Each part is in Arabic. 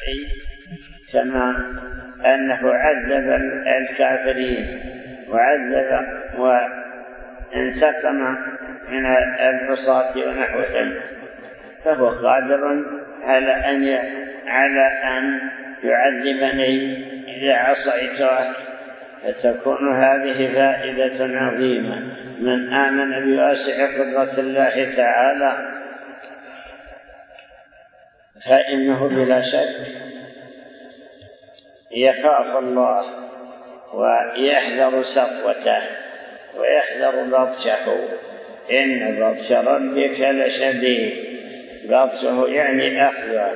كما أنه عذب الكافرين وعذب وانتقم من العصاة ونحوهم، فهو قادر على أن يعذبني إذا عصيته. فتكون هذه فائدة عظيمة. من آمن بواسع قدرة الله تعالى فإنه بلا شك يخاف الله ويحذر سطوته ويحذر بطشه. إن بطش ربك لشديد. بطشه يعني أخذه.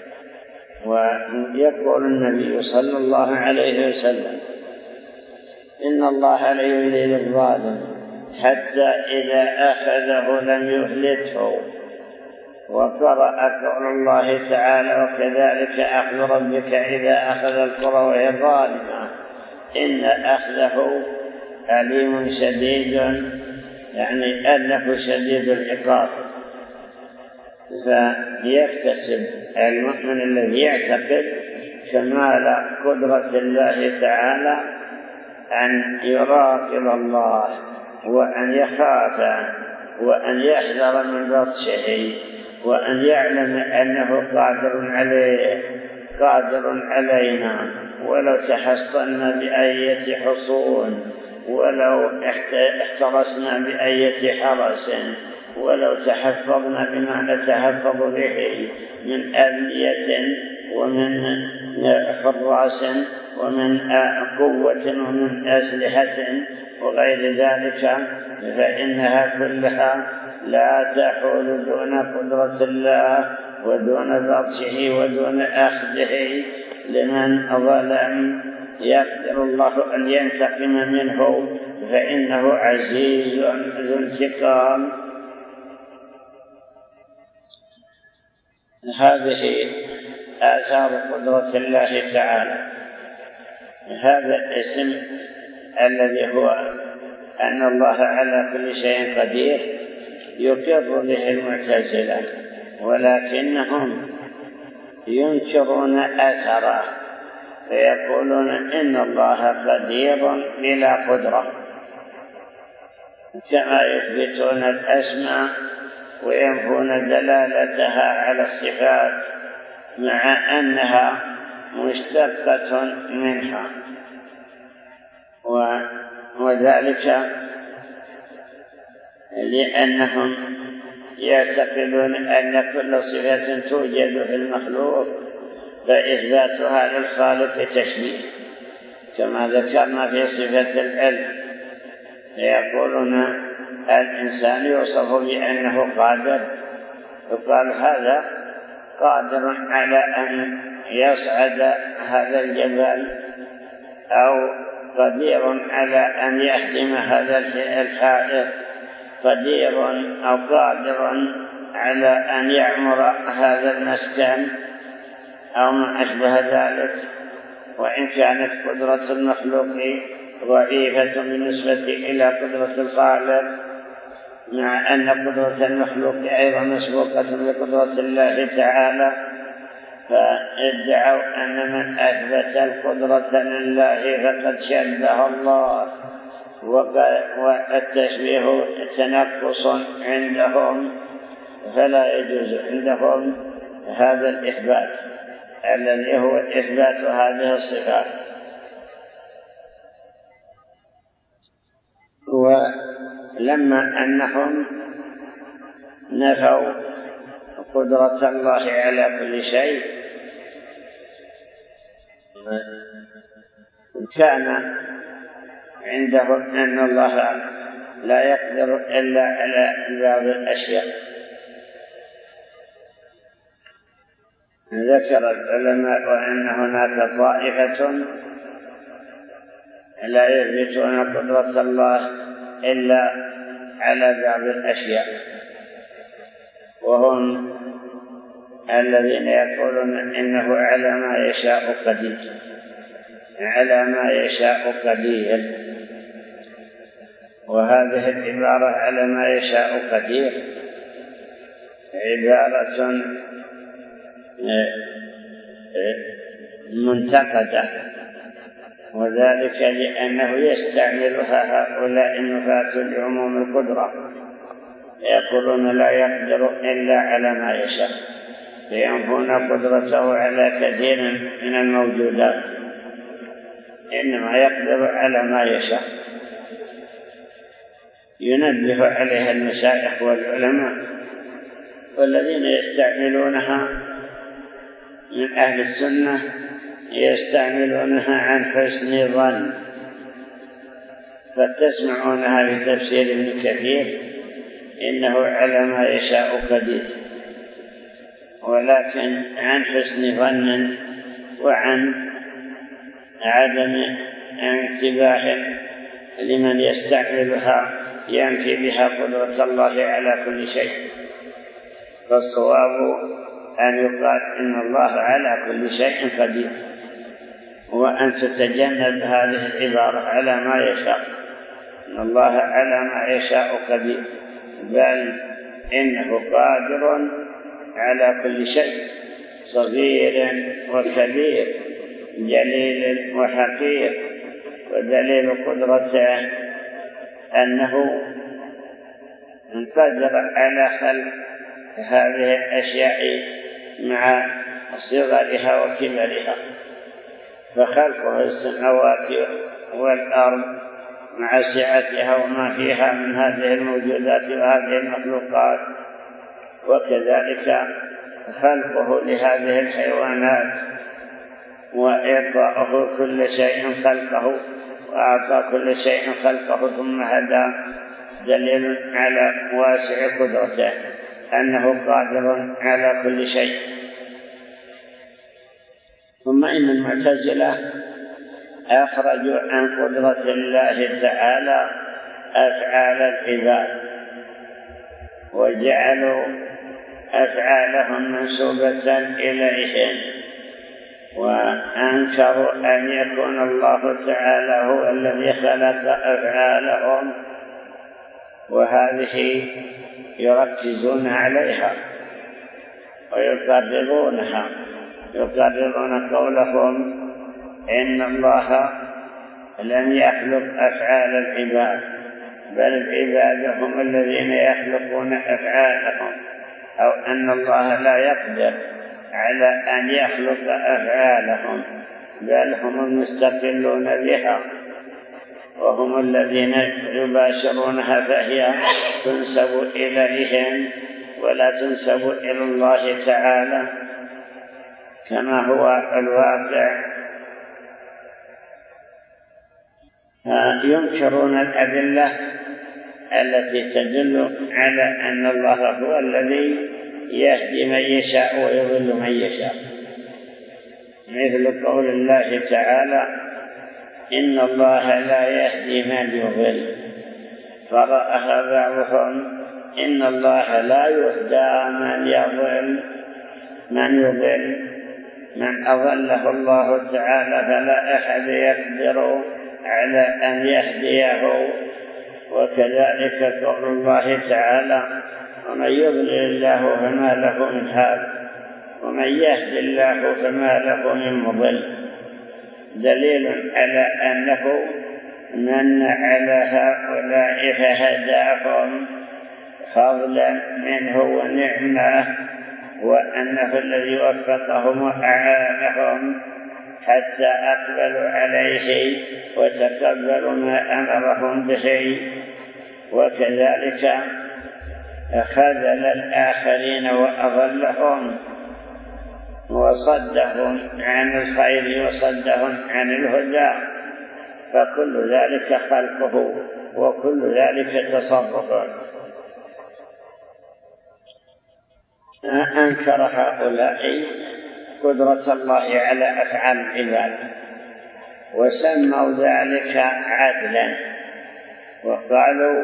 ويقول النبي صلى الله عليه وسلم: إن الله لا يملي للظالم حتى إذا أخذه لم يهلكه. وقرأ قول الله تعالى: وكذلك أخذ ربك إذا أخذ القرى وهي ظالمة إن أخذه أليم شديد، يعني أنه شديد العقاب. فيكتسب المؤمن الذي يعتقد كمال قدرة الله تعالى أن يراقب الله وأن يخاف وأن يحذر من بطشه وأن يعلم أنه قادر علينا، ولو تحصنا بأية حصون، ولو احترسنا بأية حرس، ولو تحفظنا بما نتحفظ به من أبنية ومن حراس ومن قوة ومن أسلحة وغير ذلك، فإنها كلها لا تحول دون قدرة الله ودون بطشه ودون أخذه لمن ظلم. يقدر الله أن ينتقم منه فإنه عزيز ذو انتقام. هذه آثار قدرة الله تعالى. هذا الاسم الذي هو أن الله على كل شيء قدير يقر به المعتزلة، ولكنهم ينكرون أثره فيقولون إن الله قدير بلا قدرة، كما يثبتون الأسماء وينفون دلالتها على الصفات مع أنها مشتقة منها. وذلك لأنهم يعتقدون أن كل صفة توجد في المخلوق فإثباتها للخالق تشبيه، كما ذكرنا في صفة العلم. يقولون الإنسان يوصف بأنه قادر، يقال هذا قادر على أن يصعد هذا الجبل، أو قدير على أن يهدم هذا الحائط، قدير أو قادر على أن يعمر هذا المسكن أو ما أشبه ذلك. وإن كانت قدرة المخلوق ضعيفة بالنسبة إلى قدرة الخالق، مع أن قدرة المخلوق أيضا مسبوقة بقدرة الله تعالى، فادعوا أن من أثبت القدرة لله فقد شبه الله، والتشبيه تنقص عندهم، فلا يجوز عندهم هذا الإثبات الذي هو إثبات هذه الصفات. ولما أنهم نفوا قدرة الله على كل شيء، كان عندهم أن الله لا يقدر إلا على بعض الأشياء. ذكر العلماء أن هناك طائفة لا يثبتون قدرة الله إلا على بعض الأشياء، وهم الذين يقولون إنه على ما يشاء قدير، على ما يشاء قدير. وهذه العبارة على ما يشاء قدير عبارة منتقدة، وذلك لأنه يستعملها هؤلاء النفاة لعموم القدرة، يقولون لا يقدر إلا على ما يشاء، فينفون قدرته على كثير من الموجودات، إنما يقدر على ما يشاء. ينبه عليها المشايخ والعلماء، والذين يستعملونها من أهل السنة يستعملونها عن حسن ظن، فتسمعونها في تفسير ابن كثير إنه على ما يشاء قدير، ولكن عن حسن ظن وعن عدم انتباه لمن يستعملها ينفي بها قدرة الله على كل شيء. فالصواب أن يقال إن الله على كل شيء قدير، وأن تتجنب هذه العبارة على ما يشاء، إن الله على ما يشاء قدير، بل إنه قادر على كل شيء، صغير وكبير، جليل وحقير. ودليل قدرته أنه قدر على خلق هذه الأشياء مع صغرها وكبرها، فخلقه السماوات والأرض مع سعتها وما فيها من هذه الموجودات وهذه المخلوقات، وكذلك خلقه لهذه الحيوانات وإعطاءه كل شيء خلقه، وأعطى كل شيء خلقه ثم هدى، دليل على واسع قدرته أنه قادر على كل شيء. ثم إن المعتزلة أخرجوا عن قدرة الله تعالى أفعال العباد، وجعلوا أفعالهم منسوبة إليهم، وأنكروا أن يكون الله تعالى هو الذي خلق أفعالهم، وهذه يركزون عليها ويقررونها، يقررون قولهم إن الله لم يخلق أفعال العباد، بل العباد هم الذين يخلقون أفعالهم، أو أن الله لا يقدر على أن يخلق أفعالهم، بل هم المستقلون بها، وهم الذين يباشرونها، فهي تنسب إليهم ولا تنسب إلى الله تعالى كما هو الواقع. ينكرون الأدلة التي تدل على أن الله هو الذي يهدي من يشاء ويضل من يشاء، مثل قول الله تعالى إن الله لا يهدي من يضل، قرأها بعضهم إن الله لا يهدى من يضل، من أضله الله تعالى فلا أحد يقدر على أن يهديه. وكذلك قول الله تعالى ومن يضلل الله فما له من هاد، ومن يهد الله فما له من مضل، دليل على أنه من على هؤلاء فهداهم فضلا منه ونعمة، وأنه الذي وفقهم وأعانهم حتى أقبلوا عليه وتقبلوا ما أمرهم به، وكذلك خذل الآخرين وأضلهم وصدهم عن الخير وصدهم عن الهدى، فكل ذلك خلقه وكل ذلك تصرفه. أنكر هؤلاء قدرة الله على أفعال العباد، وسموا ذلك عدلا، وقالوا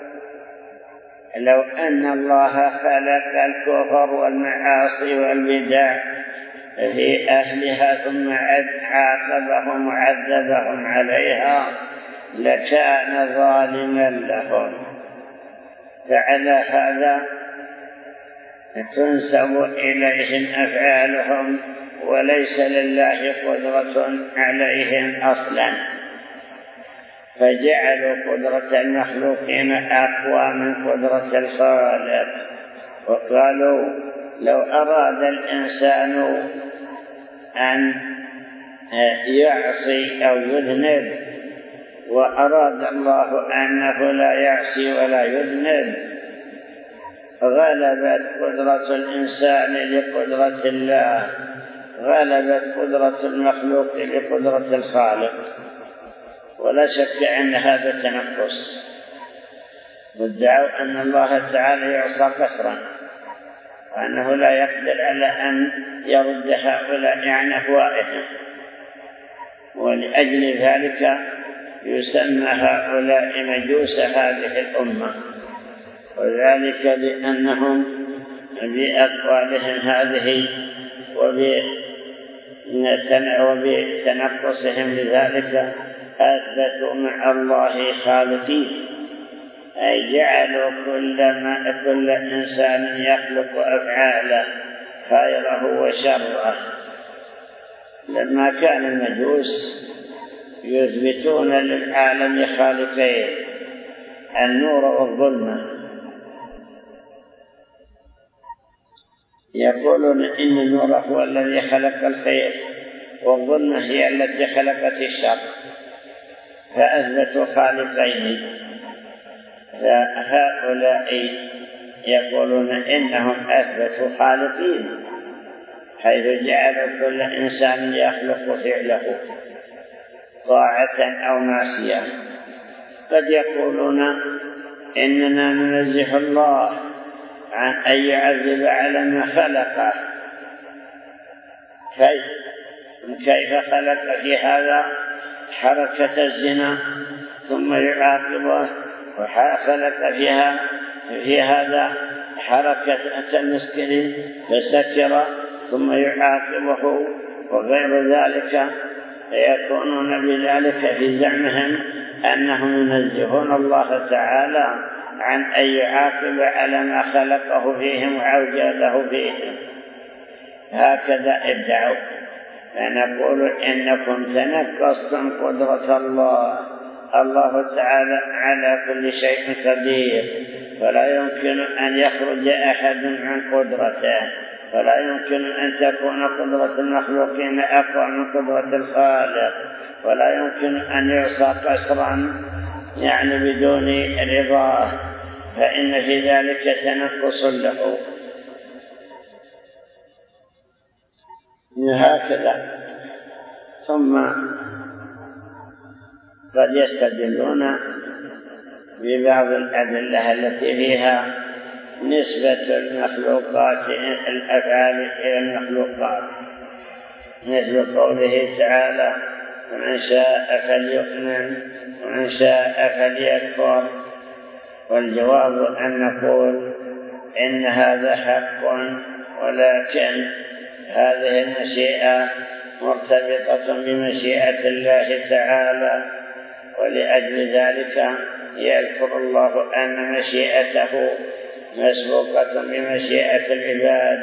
لو أن الله خلق الكفر والمعاصي والبدع في أهلها ثم عاقبهم وعذبهم عليها لكان ظالما لهم، فعلى هذا تنسب إليهم أفعالهم وليس لله قدرة عليهم أصلا، فجعلوا قدرة المخلوقين أقوى من قدرة الخالق. وقالوا لو أراد الإنسان أن يعصي أو يذنب وأراد الله أنه لا يعصي ولا يذنب، غلبت قدرة الإنسان لقدرة الله، غلبت قدرة المخلوق لقدرة الخالق، ولا شك أن هذا تنقص. وادعوا أن الله تعالى يعصى قسرا، وأنه لا يقدر على أن يرد هؤلاء عن أهوائهم، ولأجل ذلك يسمى هؤلاء مجوس هذه الأمة، وذلك لأنهم بأقوالهم هذه وبتنقصهم لذلك أثبتوا مع الله خالقين، أي جعلوا كل إنسان يخلق أفعاله خيره وشره. لما كان المجوس يثبتون للعالم خالقين، النور والظلمة، يقولون إن النور هو الذي خلق الخير والظلمة هي التي خلقت الشر، فأثبتوا خالقين. فهؤلاء يقولون إنهم أثبتوا خالقين، حيث جعلوا كل إنسان يخلق فعله طاعة أو معصية. قد يقولون إننا ننزه الله عن أن يعذب على ما خلقه، كيف خلق في هذا حركة الزنا ثم يعاقبه، وخلق في هذا حركة المسكر فسكر ثم يعاقبه وغير ذلك. فيكونون بذلك في زعمهم أنهم ينزهون الله تعالى عن أن يعاقب على ما خلقه فيهم وأوجده فيهم. هكذا ادعوا. فنقول إنكم تنقصتم قدرة الله. الله تعالى على كل شيء قدير، فلا يمكن أن يخرج أحد عن قدرته، فلا يمكن أن تكون قدرة المخلوقين أقوى من قدرة الخالق، ولا يمكن أن يعصى قسرا يعني بدون رضاه، فإن في ذلك تنقص له. هكذا. ثم قد يستدلون ببعض الأدلة التي فيها نسبة المخلوقات الأفعال إلى المخلوقات، مثل قوله تعالى: ومن شاء فليؤمن ومن شاء فليكفر. والجواب أن نقول إن هذا حق، ولكن هذه المشيئة مرتبطة بمشيئة الله تعالى، ولأجل ذلك يذكر الله أن مشيئته مسبوقة بمشيئة العباد،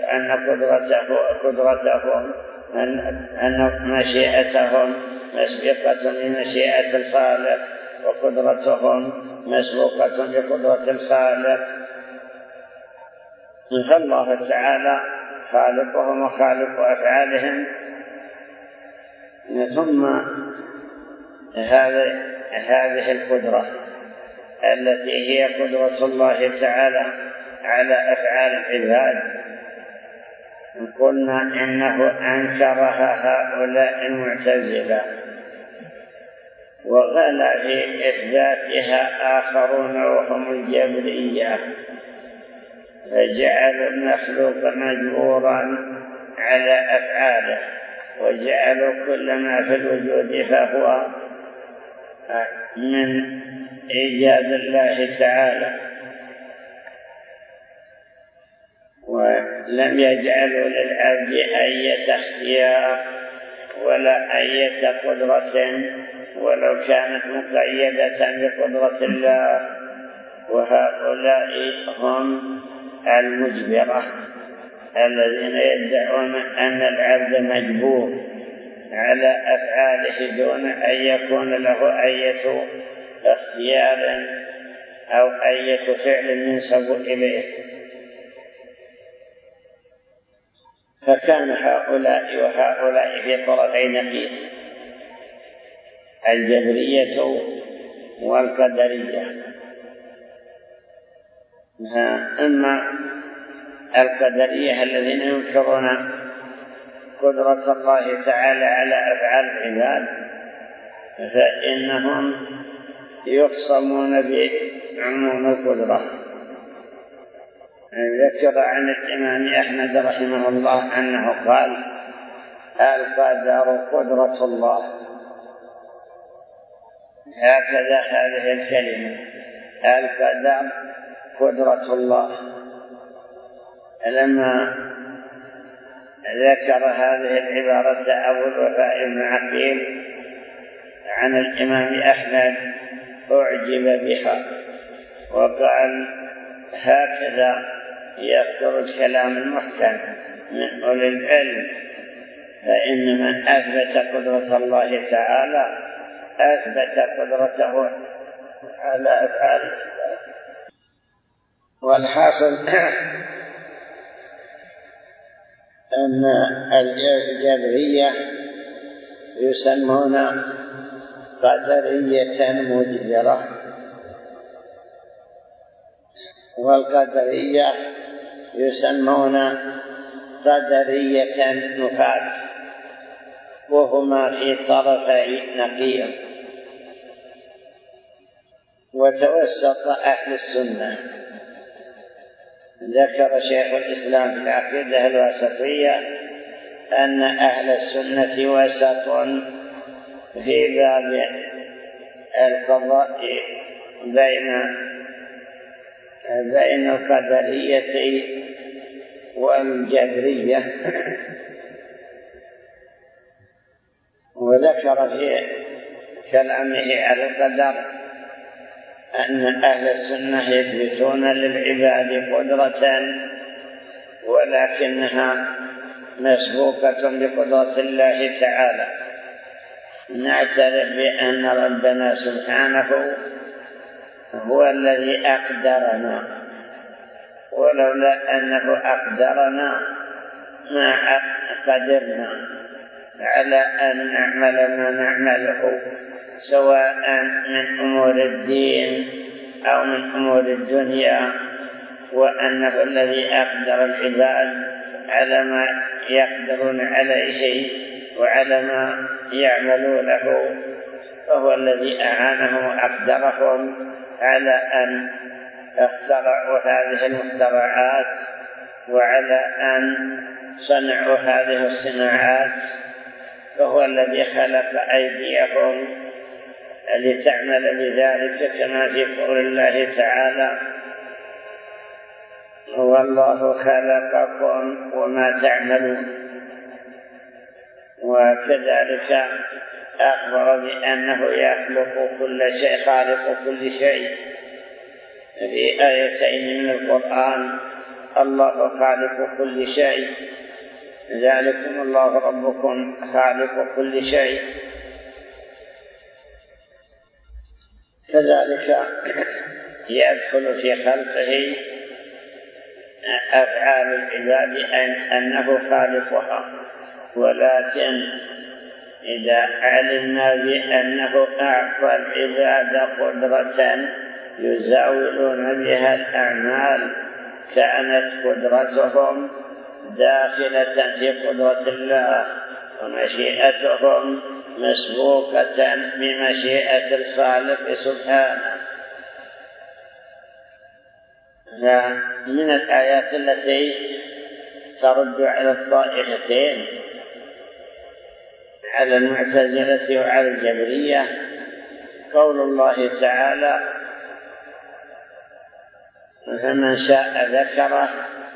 أن مشيئتهم مسبوقة بمشيئة الخالق، وقدرتهم مسبوقة بقدرة الخالق. فالله تعالى خالقهم وخالق أفعالهم. ثم هذه القدرة التي هي قدرة الله تعالى على أفعال العباد، قلنا إنه أنكرها هؤلاء المعتزلة، وغلا في إثباتها آخرون وهم الجبرية، فجعلوا المخلوق مجبورا على أفعاله، وجعلوا كل ما في الوجود فهو من إيجاد الله تعالى، ولم يجعلوا للعبد أي اختيار ولا أي قدرة ولو كانت مقيدة بقدرة الله. وهؤلاء هم المجبرة، الذين يدعون أن العبد مجبور على أفعاله دون أن يكون له أي اختيار أو أي فعل ينسب إليه. فكان هؤلاء وهؤلاء في طرفي نقيض، الجبرية والقدرية. أما القدرية الذين ينكرون قدرة الله تعالى على أفعال العباد فإنهم يخصمون بعموم القدرة. ذكر عن الإمام أحمد رحمه الله أنه قال: القدر قدرة الله. هكذا هذه الكلمة، القدر قدرة الله. لما ذكر هذه العبارة أبو الوفاء بن عقيل عن الإمام أحمد أعجب بها وقال: هكذا يذكر الكلام المحكم من أولي العلم، فإن من أثبت قدرة الله تعالى أثبت قدرته على أفعال العباد. والحاصل أن الجبرية يسمون قدرية مجبرة، والقدرية يسمون قدرية نفاة، وهما في طرفي نقيض. وتوسط أهل السنة. ذكر شيخ الإسلام في العقيدة الواسطية أن أهل السنة وسط في باب القضاء بين القدرية والجبرية. وذكر في كلامه على القدر أن أهل السنة يثبتون للعباد قدرة ولكنها مسبوقة بقدرة الله تعالى. نعترف بأن ربنا سبحانه هو الذي أقدرنا، ولولا أنه أقدرنا ما قدرنا على أن نعمل ما نعمله، سواء من أمور الدين أو من أمور الدنيا، وأنه الذي أقدر العباد على ما يقدرون عليه وعلى ما يعملونه، فهو الذي أعانهم وأقدرهم على أن اخترعوا هذه المخترعات وعلى أن صنعوا هذه الصناعات، فهو الذي خلق أيديهم لتعمل بذلك، كما في قول الله تعالى: والله خلقكم وما تعملون. وكذلك أخبر بأنه يخلق كل شيء، خالق كل شيء في آيتين من القرآن: الله خالق كل شيء، ذلكم الله ربكم خالق كل شيء. كذلك يدخل في خلقه أفعال العباد أنه خالقها، ولكن إذا علمنا بأنه أعطى العباد قدرة يزاولون بها الأعمال، كانت قدرتهم داخلة في قدرة الله، ومشيئتهم مسبوقة بمشيئة الخالق سبحانه. من الآيات التي ترد على الطائفتين، على المعتزلة وعلى الجبرية، قول الله تعالى: فمن شاء ذكره.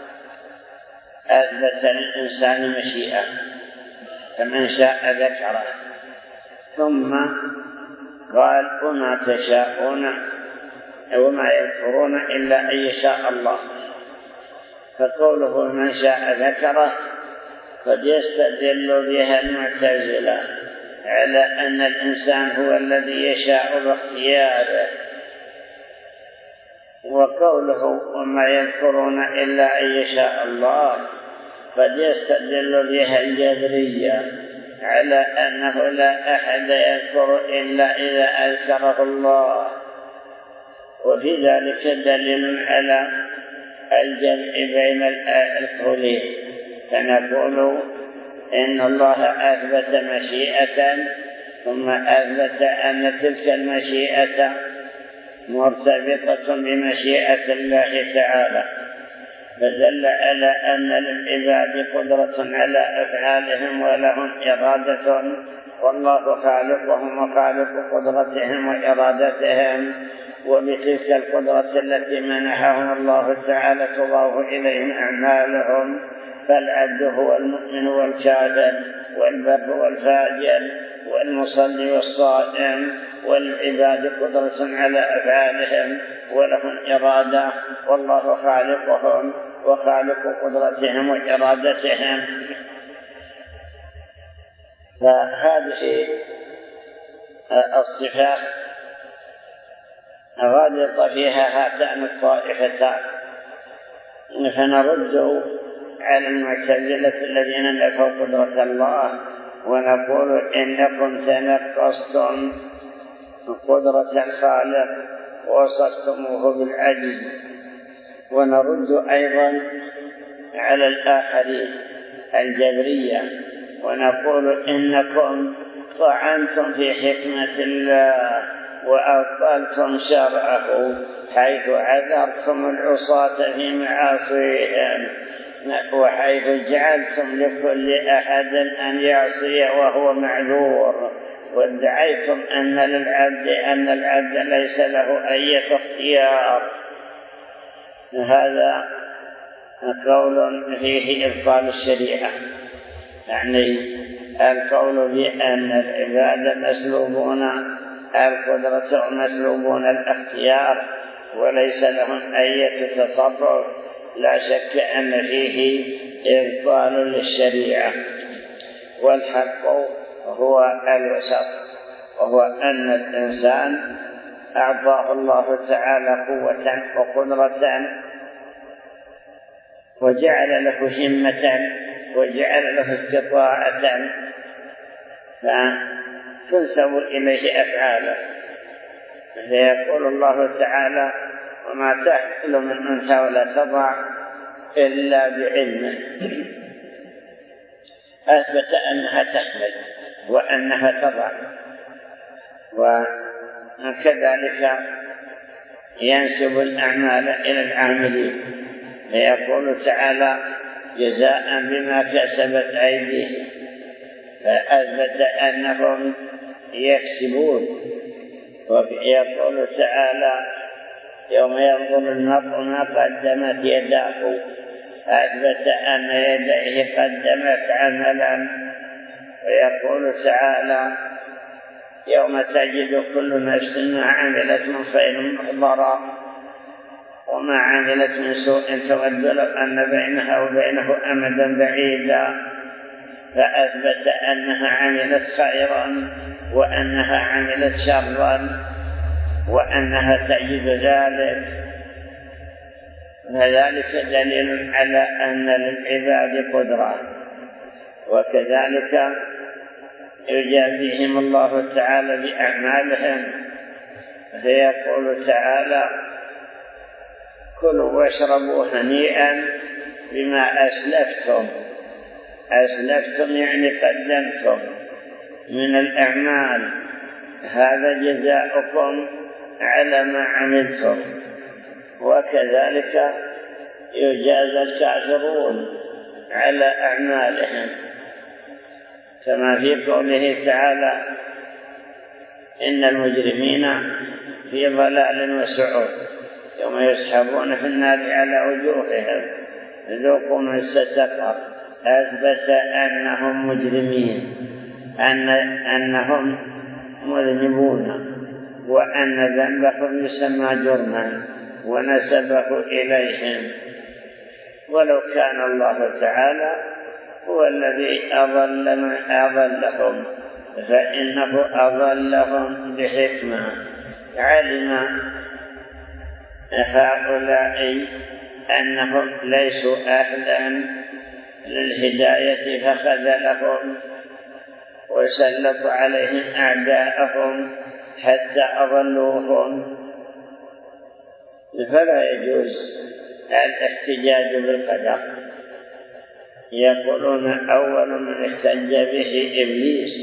أثبت للإنسان مشيئة، فمن شاء ذكره، ثم قال: وما تشاءون وما يذكرون إلا أن يشاء الله. فقوله من شاء ذكره قد يستدل بها المعتزلة على أن الإنسان هو الذي يشاء باختياره، وقوله وما يذكرون إلا أن يشاء الله قد يستدل بها الجبرية على أنه لا أحد يذكر إلا إذا أذكره الله، وفي ذلك دليل على الجمع بين القولين. فنقول إن الله أثبت مشيئة ثم أثبت أن تلك المشيئة مرتبطة بمشيئة الله تعالى، فدل على أن للعباد قدرة على أفعالهم ولهم إرادة، والله خالقهم وخالق قدرتهم وإرادتهم، وبتلك القدرة التي منحهم الله تعالى تضاف إليهم أعمالهم، فالعبد هو المؤمن والكافر والبر والفاجر والمصلي والصائم، والعباد قدرة على أفعالهم ولهم إرادة، والله خالقهم وخالق قدرتهم وإرادتهم. فهذه الصفات غالط فيها هاتان الطائفتان، فنرد على المعتزلة الذين نفوا قدرة الله ونقول إنكم تنقصتم قدرة الخالق ووصفتموه بالعجز. ونرد أيضا على الآخرين الجبرية ونقول إنكم طعنتم في حكمة الله وأبطلتم شرعه حيث عذرتم العصاة في معاصيهم، وحيث جعلتم لكل أحد أن يعصي وهو معذور، وادعيتم أن العبد ليس له أي اختيار. هذا قول فيه إبطال الشريعة، يعني القول بأن العباد مسلوبون القدرة ومسلوبون الاختيار وليس لهم أي تصرف، لا شك أن فيه إبطال للشريعة. والحق هو الوسط، وهو أن الإنسان أعطاه الله تعالى قوة وقدرة وجعل له همة وجعل له استطاعة، فتنسب إليه أفعاله. فيقول الله تعالى وما تحمل من أنثى ولا تضع إلا بعلمه، أثبت أنها تحمل وأنها تضع. وكذلك ينسب الأعمال إلى العاملين، فيقول تعالى جزاء بما كسبت أيديهم، فأثبت أنهم يكسبون. ويقول تعالى يوم ينظر المرء ما قدمت يداه، أثبت أن يديه قدمت عملا. ويقول تعالى يوم تجد كل نفس ما عملت من خير محضرا وما عملت من سوء تود لو أن بينها وبينه أمدا بعيدا، فأثبت أنها عملت خيرا وأنها عملت شرا وأنها تجد ذلك. فذلك دليل على أن للعباد قدرة، وكذلك يجازيهم الله تعالى بأعمالهم. فيقول تعالى كلوا واشربوا هنيئا بما أسلفتم. أسلفتم يعني قدمتم من الأعمال، هذا جزاؤكم على ما عملتم. وكذلك يجازى الكافرون على أعمالهم، كما في قوله تعالى إن المجرمين في ضلال وسعور يوم يسحبون في النار على وجوههم ذوقوا مس سقر. أثبت أنهم مجرمين، أنهم مذنبون، وأن ذنبهم يسمى جرما ونسبه إليهم. ولو كان الله تعالى هو الذي أضل من أضلهم، فإنه أضلهم بحكمة. علم هؤلاء أنهم ليسوا أهلا للهداية فخذلهم وسلط عليهم أعداءهم حتى أضلوهم. فلا يجوز الاحتجاج بالقدر. يقولون أول من احتج به إبليس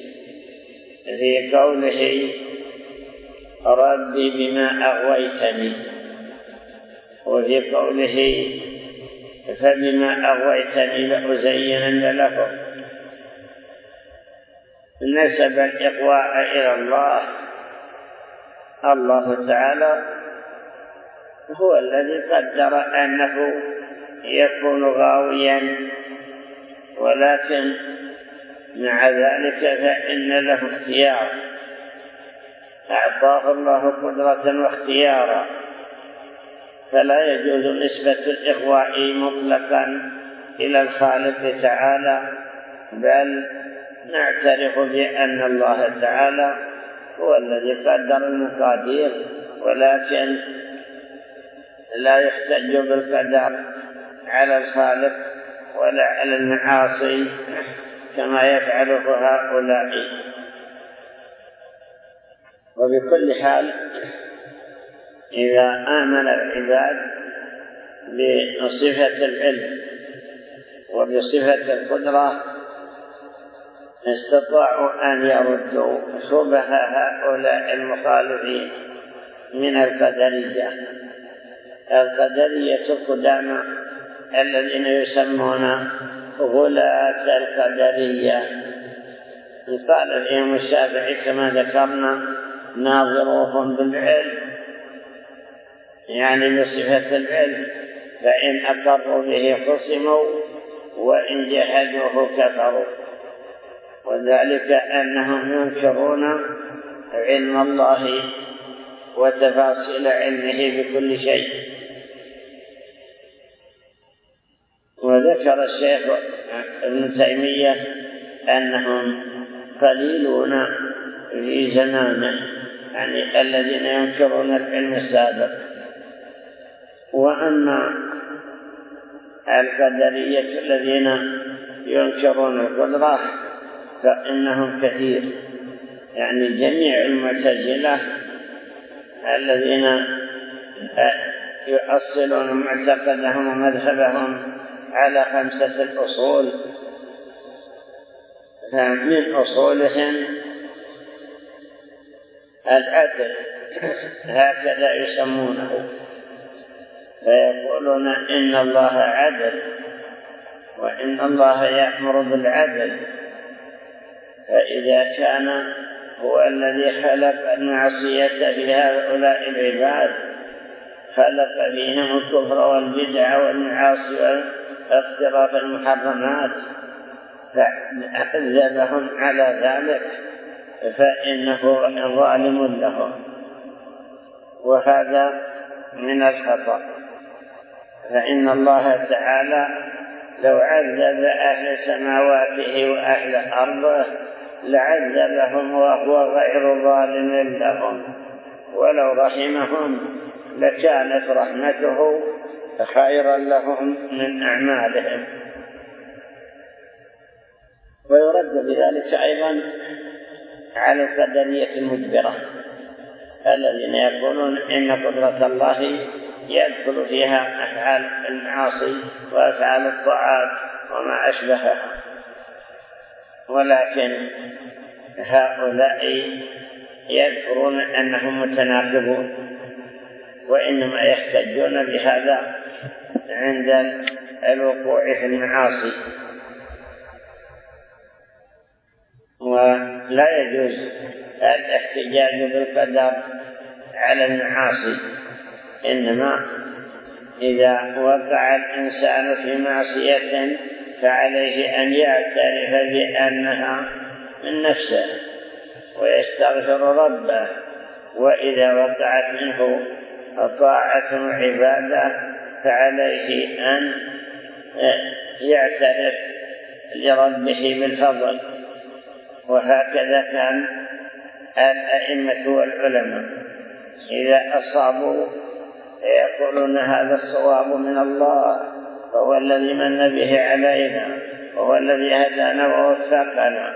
في قوله ربي بما أغويتني، وفي قوله فبما أغويتني لأزينن لهم، نسب الإغواء إلى الله. الله تعالى هو الذي قدر أنه يكون غاويا، ولكن مع ذلك فإن له اختيار، أعطاه الله قدرة واختيارا، فلا يجوز نسبة الإغواء مطلقا إلى الخالق تعالى، بل نعترف بأن الله تعالى هو الذي قدر المقادير، ولكن لا يحتج بالقدر على الخالق ولا على المعاصي كما يفعله هؤلاء. وبكل حال إذا آمن العباد بصفة العلم وبصفة القدرة استطاعوا أن يردوا شبه هؤلاء المخالفين من القدرية. القدرية القدامى الذين يسمون غلاة القدرية، قال فيهم الشافعي كما ذكرنا ناظروهم بالعلم، يعني بصفة العلم، فإن أقروا به خصموا وإن جحدوه كفروا. وذلك أنهم ينكرون علم الله وتفاصيل علمه بكل شيء. وذكر الشيخ ابن تيمية أنهم قليلون في زمانه، يعني الذين ينكرون العلم السابق. وأما القدرية الذين ينكرون القدرة فإنهم كثير، يعني جميع المعتزلة الذين يؤصلون معتقدهم ومذهبهم على 5 الأصول، فمن أصولهم العدل، هكذا يسمونه، فيقولون إن الله عدل وإن الله يأمر بالعدل. فإذا كان هو الذي خلق المعصية في هؤلاء العباد، خلق فيهم الكفر والبدع والمعاصي واقتراف المحرمات، فعذبهم على ذلك، فإنه ظالم لهم، وهذا من الخطأ. فإن الله تعالى لو عذب أهل سماواته وأهل أرضه لعذبهم وهو غير ظالم لهم، ولو رحمهم لكانت رحمته خيرا لهم من أعمالهم. ويرد بذلك أيضا على القدرية المجبرة الذين يقولون إن قدرة الله يدخل فيها أفعال المعاصي وأفعال الطاعات وما أشبهها، ولكن هؤلاء يذكرون أنهم متناقضون، وإنما يحتجون بهذا عند الوقوع في المعاصي. ولا يجوز الاحتجاج بالقدر على المعاصي، إنما إذا وقع الإنسان في معصية فعليه أن يعترف بأنها من نفسه ويستغفر ربه، وإذا وقعت منه طاعة وعبادة فعليه أن يعترف لربه بالفضل. وهكذا كان الأئمة والعلماء إذا أصابوا يقولون هذا الصواب من الله، وهو الذي من به علينا، وهو الذي هدانا ووفقنا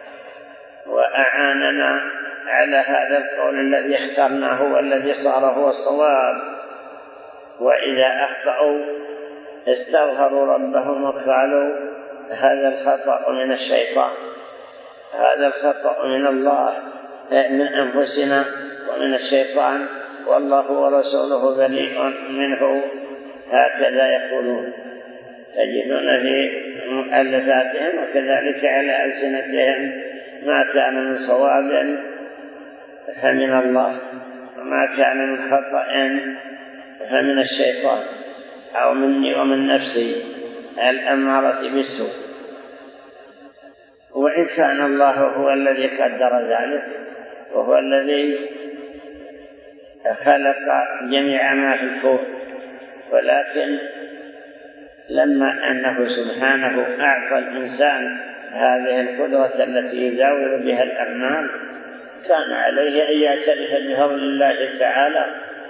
وأعاننا على هذا القول الذي اخترناه والذي صار هو الصواب. وإذا أخطأوا استغفروا ربهم وقالوا هذا الخطأ من الشيطان، هذا الخطأ من الله، من أنفسنا ومن الشيطان، والله ورسوله بريء منه. هكذا يقولون، تجدون في مؤلفاتهم وكذلك على ألسنتهم ما كان من صواب فمن الله، وما كان من خطأ فمن الشيطان أو مني ومن نفسي الأمارة بالسوء. وإن كان الله هو الذي قدر ذلك، وهو الذي خلق جميع ما في الكون، ولكن لما أنه سبحانه أعطى الإنسان هذه القدرة التي يزاول بها الأعمال، كان عليه أن يعترف بفضل الله تعالى.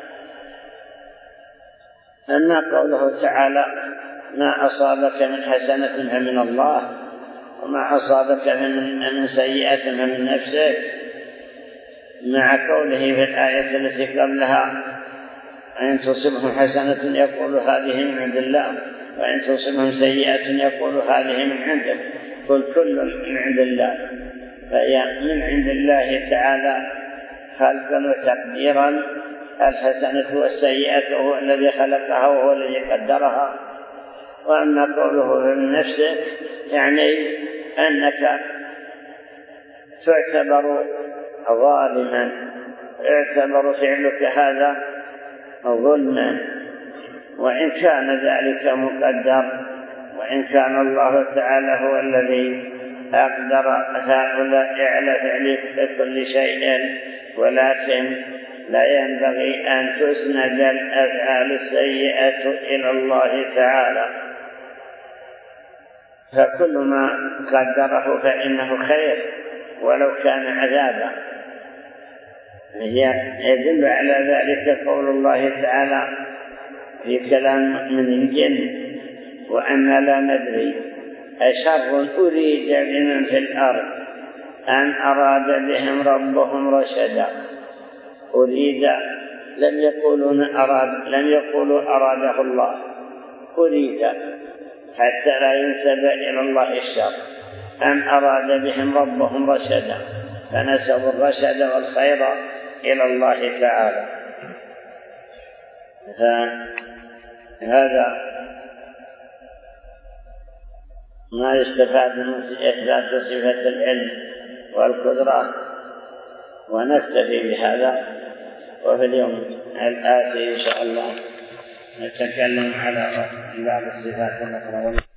أما قوله تعالى ما أصابك من حسنة فمن الله، وما أصابك من سيئة فمن نفسك، مع قوله في الآية التي قبلها أن تصبهم حسنة يقول هذه من عند الله، وإن تصبهم سيئة يقول هذه من عندك، قل كل من عند الله. فهي من عند الله تعالى خلقا وتقديرا. الحسنة والسيئة هو الذي خلقها وهو الذي قدرها. وأما قوله من نفسك يعني أنك تعتبر ظالما، يعتبر فعلك هذا ظلما، وإن كان ذلك مقدر، وإن كان الله تعالى هو الذي أقدر هؤلاء على فعل كل شيء، ولكن لا ينبغي أن تسند الأفعال السيئة إلى الله تعالى. فكل ما قدره فإنه خير ولو كان عذابا. يدل على ذلك قول الله تعالى في كلام من الجن وأن لا ندري أشر أريد بمن في الأرض أن أراد بهم ربهم رشدا. أريد لم يقولوا أراده الله، أريد حتى لا ينسب إلى الله الشر، أن أراد بهم ربهم رشدا، فنسبوا الرشد والخير إلى الله تعالى. هذا ما يستفاد من إثبات صفة العلم والقدرة. ونكتفي بهذا، وفي اليوم الآتي إن شاء الله نتكلم على بعض الصفات الأخرى.